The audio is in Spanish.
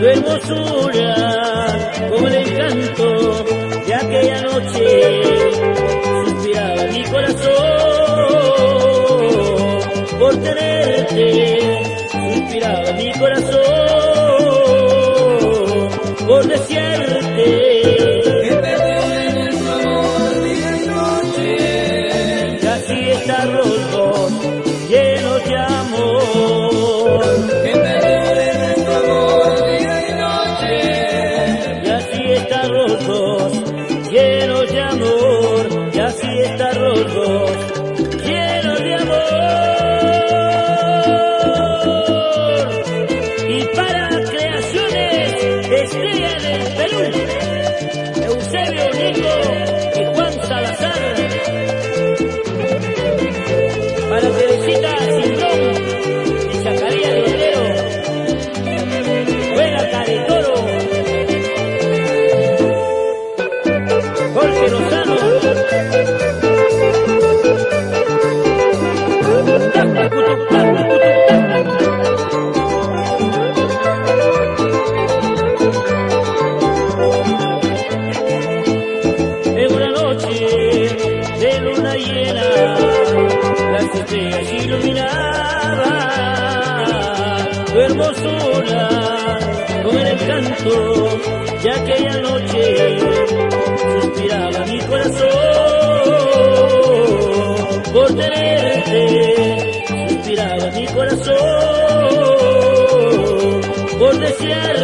tu hermosura, como el encanto de aquella noche, suspiraba mi corazón por tenerte, suspiraba mi corazón por desearte. Que perdonen su amor día y noche, Y así están los dos llenos de amor. que perdonen nuestro amor día y noche, Y así están los dos llenos de amor. Y así están los dos llenos de amor. Y para Creaciones Estrella del Perú, Eusebio Nico y Juan Salazar. Para Teresita Cintrón y Zacarías Lotero, Buena Caretoro, Jorge Lozano, en una noche de luna llena, las estrellas iluminaban tu hermosura con el encanto de aquella noche, suspiraba mi corazón por tenerte, suspiraba mi corazón por desearte.